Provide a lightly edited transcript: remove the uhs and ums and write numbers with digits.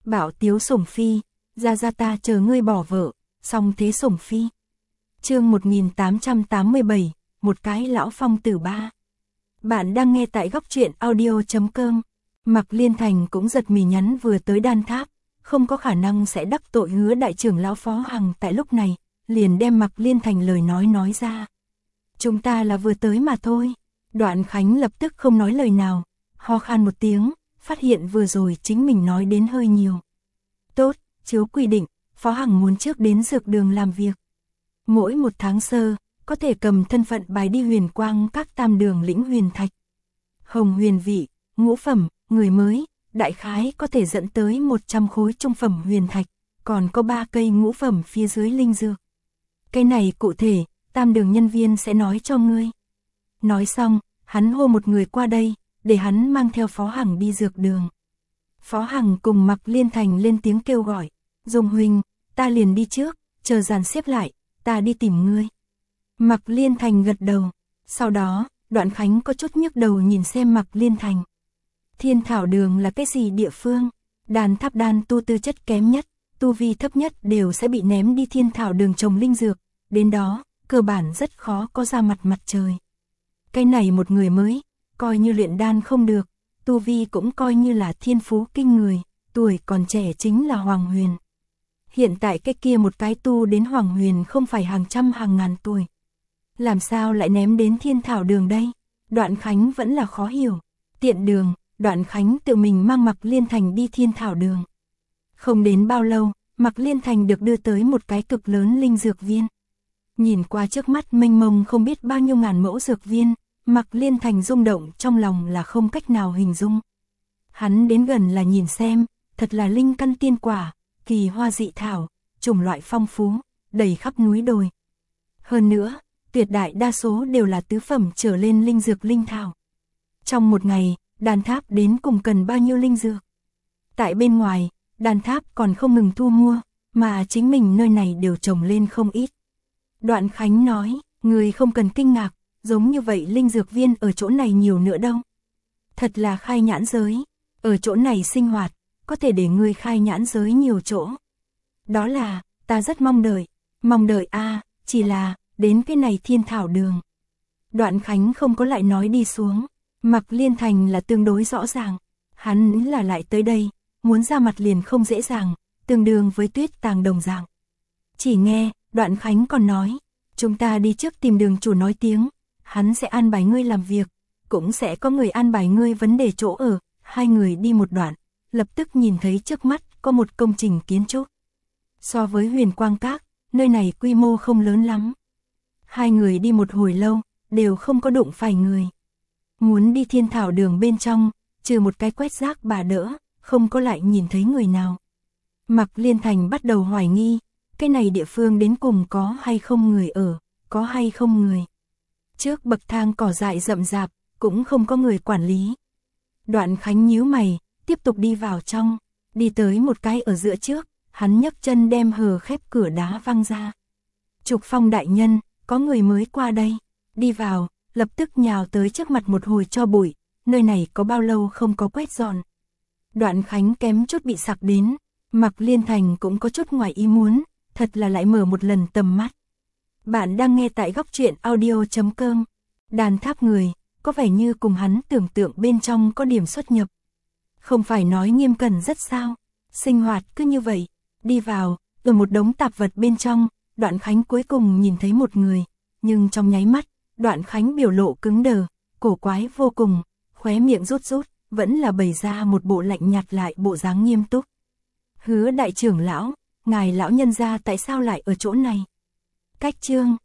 Bảo Tiếu Sủng Phi, ra ta chờ ngươi bỏ vợ, xong thế Sủng Phi. Chương 1887, một cái lão phong tử ba. Bạn đang nghe tại góc truyện audio.com. Mạc Liên Thành cũng giật mì nhắn vừa tới Đan Tháp, không có khả năng sẽ đắc tội Hứa đại trưởng lão Phó Hằng tại lúc này, liền đem Mạc Liên Thành lời nói ra. Chúng ta là vừa tới mà thôi. Đoạn Khánh lập tức không nói lời nào, ho khan một tiếng, phát hiện vừa rồi chính mình nói đến hơi nhiều. Tốt, chiếu quy định, Phó Hằng muốn trước đến dược đường làm việc. Mỗi một tháng sơ, có thể cầm thân phận bài đi huyền quang các tam đường lĩnh huyền thạch. Hồng huyền vị, ngũ phẩm, người mới, đại khái có thể dẫn tới 100 khối trung phẩm huyền thạch, còn có 3 cây ngũ phẩm phía dưới linh dược. Cái này cụ thể, tam đường nhân viên sẽ nói cho ngươi. Nói xong, hắn hô một người qua đây, để hắn mang theo Phó Hằng đi dược đường. Phó Hằng cùng Mạc Liên Thành lên tiếng kêu gọi, Dung huynh, ta liền đi trước, chờ dàn xếp lại, ta đi tìm ngươi. Mạc Liên Thành gật đầu, sau đó, Đoạn Khánh có chút nhức đầu nhìn xem Mạc Liên Thành. Thiên Thảo Đường là cái gì địa phương? Đan Tháp đan tu tư chất kém nhất, tu vi thấp nhất đều sẽ bị ném đi Thiên Thảo Đường trồng linh dược, đến đó, cơ bản rất khó có ra mặt trời. Cái này một người mới, coi như luyện đan không được, tu vi cũng coi như là thiên phú kinh người, tuổi còn trẻ chính là Hoàng Huyền. Hiện tại cái kia một cái tu đến Hoàng Huyền không phải hàng trăm hàng ngàn tuổi. Làm sao lại ném đến Thiên Thảo Đường đây? Đoạn Khánh vẫn là khó hiểu. Tiện đường, Đoạn Khánh tự mình mang Mạc Liên Thành đi Thiên Thảo Đường. Không đến bao lâu, Mạc Liên Thành được đưa tới một cái cực lớn linh dược viên. Nhìn qua trước mắt mênh mông không biết bao nhiêu ngàn mẫu dược viên, Mạc Liên Thành rung động trong lòng là không cách nào hình dung. Hắn đến gần là nhìn xem, thật là linh căn tiên quả, kỳ hoa dị thảo, chủng loại phong phú, đầy khắp núi đồi. Hơn nữa, tuyệt đại đa số đều là tứ phẩm trở lên linh dược linh thảo. Trong một ngày, Đan Tháp đến cùng cần bao nhiêu linh dược? Tại bên ngoài, Đan Tháp còn không ngừng thu mua, mà chính mình nơi này đều trồng lên không ít. Đoạn Khánh nói, người không cần kinh ngạc, giống như vậy linh dược viên ở chỗ này nhiều nữa đâu. Thật là khai nhãn giới, ở chỗ này sinh hoạt, có thể để người khai nhãn giới nhiều chỗ. Đó là, ta rất mong đợi chỉ là, đến cái này Thiên Thảo Đường. Đoạn Khánh không có lại nói đi xuống, Mạc Liên Thành là tương đối rõ ràng, hắn là lại tới đây, muốn ra mặt liền không dễ dàng, tương đương với Tuyết Tàng đồng dạng. Chỉ nghe, Đoạn Khánh còn nói, chúng ta đi trước tìm đường chủ nói tiếng, hắn sẽ an bài ngươi làm việc, cũng sẽ có người an bài ngươi vấn đề chỗ ở. Hai người đi một đoạn, lập tức nhìn thấy trước mắt có một công trình kiến trúc. So với Huyền Quang Các, nơi này quy mô không lớn lắm. Hai người đi một hồi lâu, đều không có đụng phải người. Muốn đi Thiên Thảo Đường bên trong, trừ một cái quét rác bà đỡ, không có lại nhìn thấy người nào. Mạc Liên Thành bắt đầu hoài nghi, cái này địa phương đến cùng có hay không người ở, có hay không người. Trước bậc thang cỏ dại rậm rạp, cũng không có người quản lý. Đoạn Khánh nhíu mày, tiếp tục đi vào trong, đi tới một cái ở giữa trước, hắn nhấc chân đem hờ khép cửa đá văng ra. Trục Phong đại nhân, có người mới qua đây, đi vào, lập tức nhào tới trước mặt một hồi cho bụi, nơi này có bao lâu không có quét dọn. Đoạn Khánh kém chút bị sặc đến, Mạc Liên Thành cũng có chút ngoài ý muốn, thật là lại mở một lần tầm mắt. Bạn đang nghe tại góc truyện audio.com. Đan Tháp người, có vẻ như cùng hắn tưởng tượng bên trong có điểm xuất nhập. Không phải nói nghiêm cẩn rất sao, sinh hoạt cứ như vậy, đi vào, ở một đống tạp vật bên trong, Đoạn Khánh cuối cùng nhìn thấy một người, nhưng trong nháy mắt, Đoạn Khánh biểu lộ cứng đờ, cổ quái vô cùng, khóe miệng rút, vẫn là bày ra một bộ lạnh nhạt lại bộ dáng nghiêm túc. Hứa đại trưởng lão, ngài lão nhân gia tại sao lại ở chỗ này? Cách chương